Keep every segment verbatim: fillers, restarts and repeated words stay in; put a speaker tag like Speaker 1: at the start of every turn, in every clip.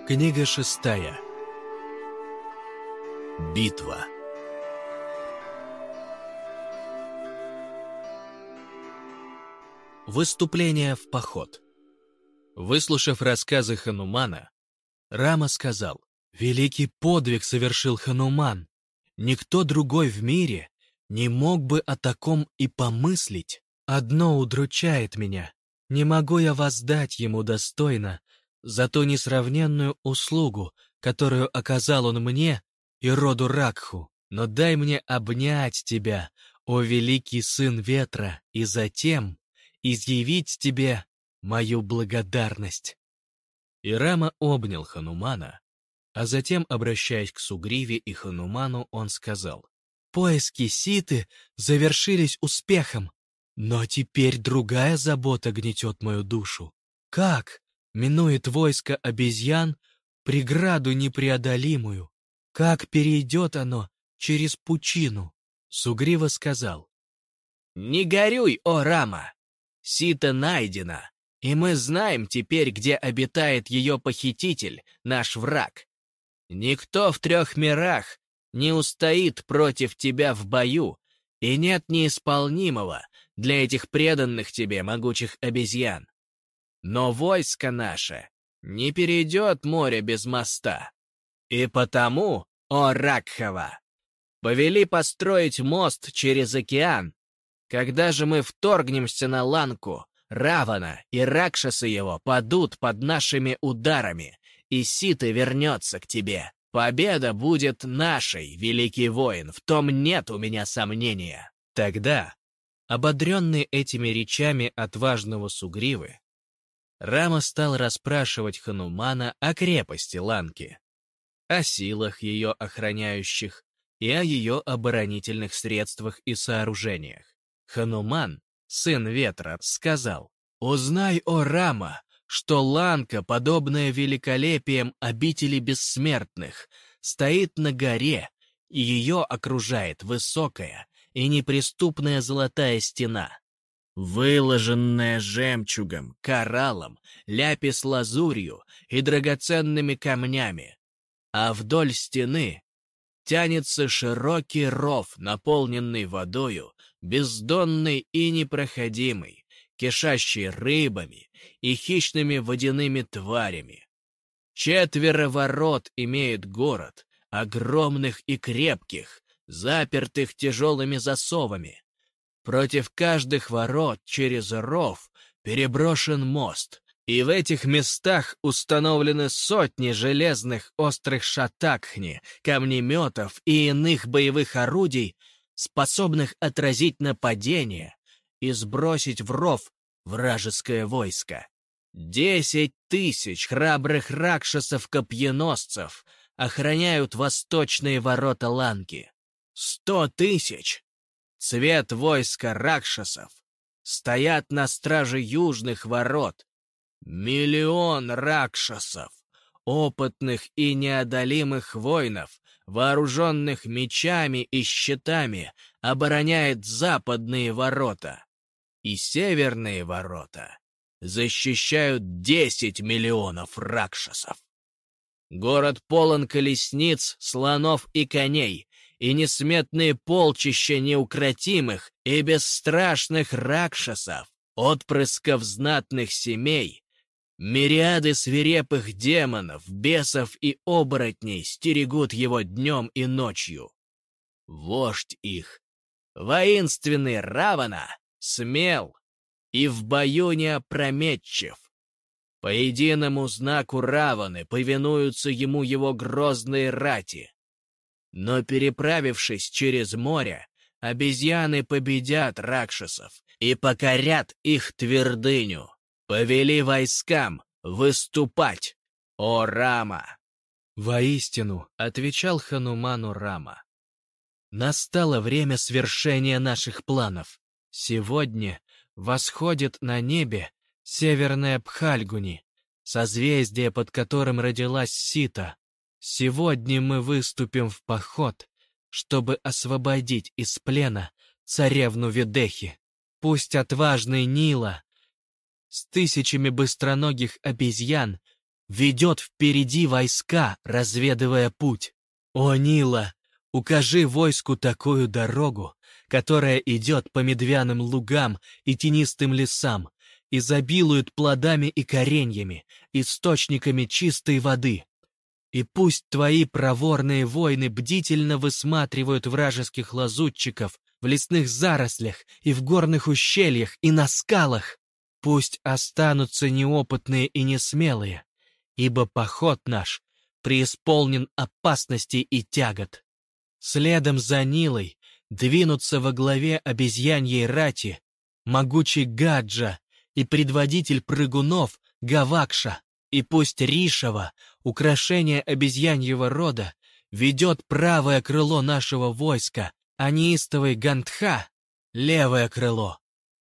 Speaker 1: Книга шестая. Битва. Выступление в поход. Выслушав рассказы Ханумана, Рама сказал: «Великий подвиг совершил Хануман. Никто другой в мире не мог бы о таком и помыслить. Одно удручает меня. Не могу я воздать ему достойно за ту несравненную услугу, которую оказал он мне и роду Ракху. Но дай мне обнять тебя, о великий сын ветра, и затем изъявить тебе мою благодарность». И Рама обнял Ханумана, а затем, обращаясь к Сугриве и Хануману, он сказал: «Поиски Ситы завершились успехом, но теперь другая забота гнетет мою душу. Как минует войско обезьян преграду непреодолимую? Как перейдет оно через пучину?» Сугрива сказал: «Не горюй, о Рама! Сита найдена, и мы знаем теперь, где обитает ее похититель, наш враг. Никто в трех мирах не устоит против тебя в бою, и нет неисполнимого для этих преданных тебе могучих обезьян. Но войско наше не перейдет море без моста. И потому, о Ракхава, повели построить мост через океан. Когда же мы вторгнемся на Ланку, Равана и Ракшасы его падут под нашими ударами, и Сита вернется к тебе. Победа будет нашей, великий воин, в том нет у меня сомнения». Тогда, ободренный этими речами отважного Сугривы, Рама стал расспрашивать Ханумана о крепости Ланки, о силах ее охраняющих и о ее оборонительных средствах и сооружениях. Хануман, сын ветра, сказал: «Узнай, о Рама, что Ланка, подобная великолепием обители бессмертных, стоит на горе, и ее окружает высокая и неприступная золотая стена, выложенная жемчугом, кораллом, ляпис-лазурью и драгоценными камнями, а вдоль стены тянется широкий ров, наполненный водою, бездонный и непроходимый, кишащий рыбами и хищными водяными тварями. Четверо ворот имеет город, огромных и крепких, запертых тяжелыми засовами. Против каждых ворот через ров переброшен мост, и в этих местах установлены сотни железных острых шатакхни, камнеметов и иных боевых орудий, способных отразить нападение и сбросить в ров вражеское войско. Десять тысяч храбрых ракшасов-копьеносцев охраняют восточные ворота Ланки. Сто тысяч, цвет войска ракшасов, стоят на страже южных ворот. Миллион ракшасов, опытных и неодолимых воинов, вооруженных мечами и щитами, обороняет западные ворота. И северные ворота защищают десять миллионов ракшасов. Город полон колесниц, слонов и коней, и несметные полчища неукротимых и бесстрашных ракшасов, отпрысков знатных семей, мириады свирепых демонов, бесов и оборотней стерегут его днем и ночью. Вождь их, воинственный Равана, смел и в бою не опрометчив. По единому знаку Раваны повинуются ему его грозные рати. Но, переправившись через море, обезьяны победят ракшасов и покорят их твердыню. Повели войскам выступать, о Рама!» «Воистину», — отвечал Хануману Рама, — «настало время свершения наших планов. Сегодня восходит на небе северная Пхальгуни, созвездие, под которым родилась Сита. Сегодня мы выступим в поход, чтобы освободить из плена царевну Ведехи. Пусть отважный Нила с тысячами быстроногих обезьян ведет впереди войска, разведывая путь. О, Нила, укажи войску такую дорогу, которая идет по медвяным лугам и тенистым лесам, изобилует плодами и кореньями, источниками чистой воды. И пусть твои проворные воины бдительно высматривают вражеских лазутчиков в лесных зарослях и в горных ущельях и на скалах. Пусть останутся неопытные и несмелые, ибо поход наш преисполнен опасностей и тягот. Следом за Нилой двинутся во главе обезьяньей рати могучий Гаджа и предводитель прыгунов Гавакша, и пусть Ришава, украшение обезьяньего рода, ведет правое крыло нашего войска, а неистовый Гандха — левое крыло.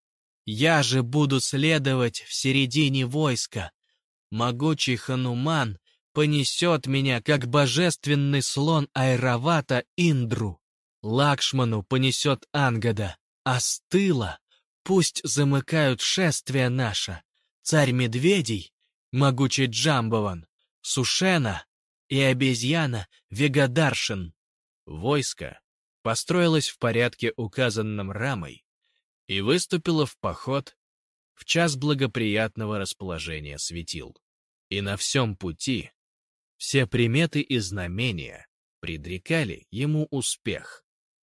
Speaker 1: Я же буду следовать в середине войска. Могучий Хануман понесет меня, как божественный слон Айравата, Индру. Лакшману понесет Ангада, а с тыла пусть замыкают шествие наше царь медведей, могучий Джамбован, Сушена и обезьяна Вегадаршин. Войско построилось в порядке, указанном Рамой, и выступило в поход в час благоприятного расположения светил. И на всем пути все приметы и знамения предрекали ему успех.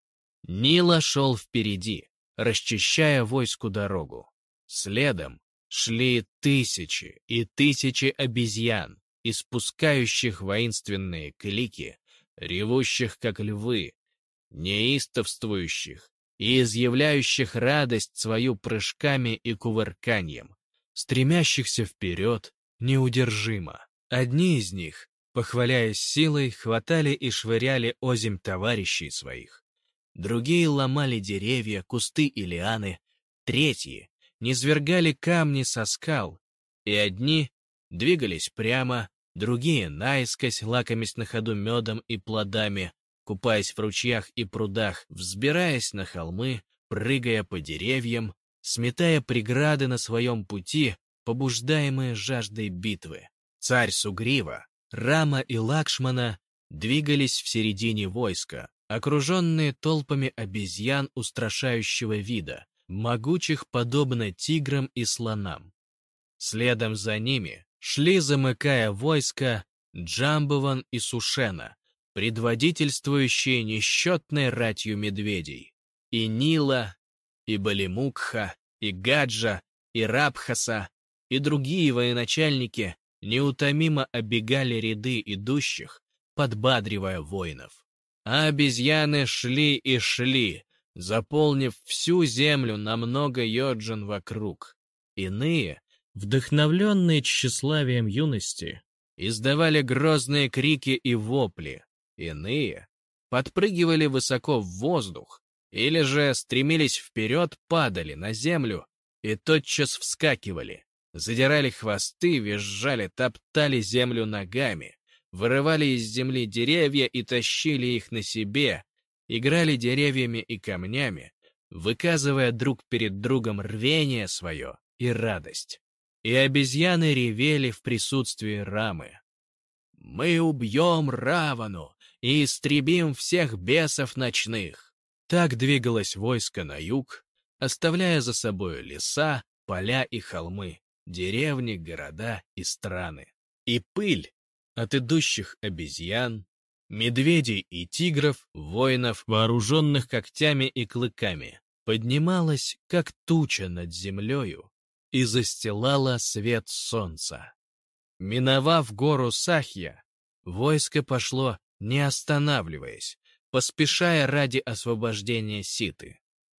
Speaker 1: Нила шел впереди, расчищая войску дорогу. Следом шли тысячи и тысячи обезьян, испускающих воинственные клики, ревущих как львы, неистовствующих и изъявляющих радость свою прыжками и кувырканьем, стремящихся вперед неудержимо. Одни из них, похваляясь силой, хватали и швыряли озимь товарищей своих. Другие ломали деревья, кусты и лианы. Третьи низвергали камни со скал. И одни двигались прямо, другие наискось, лакомясь на ходу медом и плодами, купаясь в ручьях и прудах, взбираясь на холмы, прыгая по деревьям, сметая преграды на своем пути, побуждаемые жаждой битвы. Царь Сугрива, Рама и Лакшмана двигались в середине войска, окруженные толпами обезьян устрашающего вида, могучих подобно тиграм и слонам. Следом за ними шли, замыкая войско, Джамбован и Сушена, предводительствующие несчетной ратью медведей, и Нила, и Балимукха, и Гаджа, и Рабхаса, и другие военачальники неутомимо оббегали ряды идущих, подбадривая воинов. А обезьяны шли и шли, заполнив всю землю на много йоджин вокруг. Иные, вдохновленные тщеславием юности, издавали грозные крики и вопли. Иные подпрыгивали высоко в воздух или же стремились вперед, падали на землю и тотчас вскакивали, задирали хвосты, визжали, топтали землю ногами, вырывали из земли деревья и тащили их на себе, играли деревьями и камнями, выказывая друг перед другом рвение свое и радость. И обезьяны ревели в присутствии Рамы. «Мы убьем Равану и истребим всех бесов ночных!» Так двигалось войско на юг, оставляя за собой леса, поля и холмы, деревни, города и страны. И пыль от идущих обезьян, медведей и тигров, воинов, вооруженных когтями и клыками, поднималась, как туча над землею, и застилала свет солнца. Миновав гору Сахья, войско пошло, не останавливаясь, поспешая ради освобождения Ситы.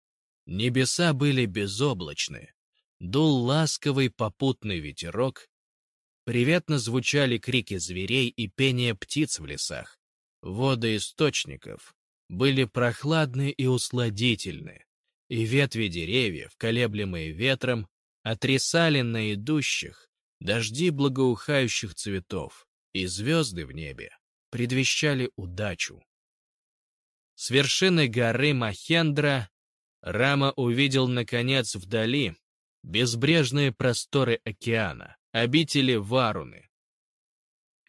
Speaker 1: Небеса были безоблачны, дул ласковый попутный ветерок, приветно звучали крики зверей и пение птиц в лесах. Воды источников были прохладны и усладительны, и ветви деревьев, колеблемые ветром, отрясали на идущих дожди благоухающих цветов, и звезды в небе предвещали удачу. С вершины горы Махендра Рама увидел, наконец, вдали безбрежные просторы океана, обители Варуны.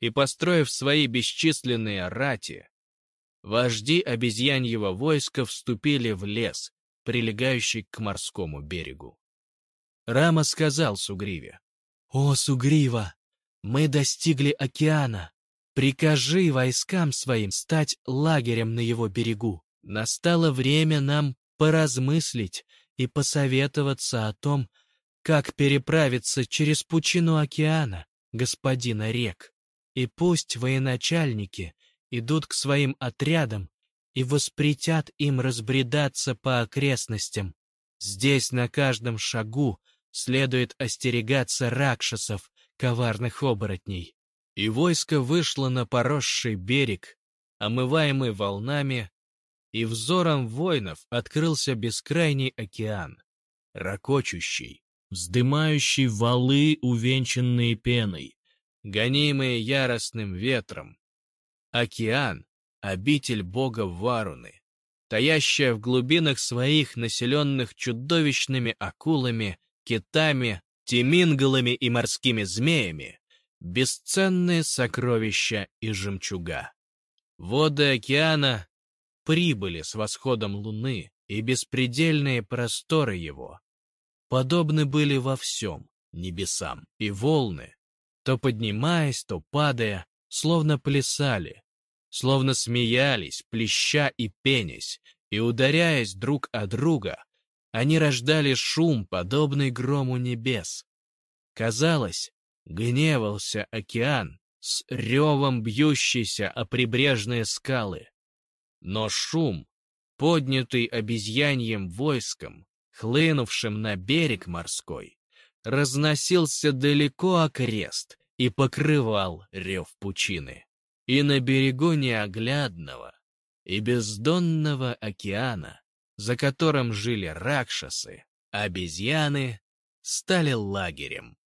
Speaker 1: и построив свои бесчисленные рати, вожди обезьяньего войска вступили в лес, прилегающий к морскому берегу. Рама сказал Сугриве: «О, Сугрива, мы достигли океана. Прикажи войскам своим стать лагерем на его берегу. Настало время нам поразмыслить и посоветоваться о том, как переправиться через пучину океана, господина рек. И пусть военачальники идут к своим отрядам и воспретят им разбредаться по окрестностям. Здесь на каждом шагу следует остерегаться ракшасов, коварных оборотней». И войско вышло на поросший берег, омываемый волнами, и взором воинов открылся бескрайний океан, рокочущий, вздымающий валы, увенчанные пеной, гонимые яростным ветром. Океан — обитель бога Варуны, таящая в глубинах своих, населенных чудовищными акулами, китами, тимингалами и морскими змеями, бесценные сокровища и жемчуга. Воды океана прибыли с восходом луны, и беспредельные просторы его подобны были во всем небесам, и волны, то поднимаясь, то падая, словно плясали, словно смеялись, плеща и пенясь, и ударяясь друг о друга, они рождали шум, подобный грому небес. Казалось, гневался океан, с ревом бьющийся о прибрежные скалы. Но шум, поднятый обезьяньим войском, хлынувшим на берег морской, разносился далеко окрест и покрывал рев пучины. И на берегу неоглядного и бездонного океана, за которым жили ракшасы, обезьяны стали лагерем.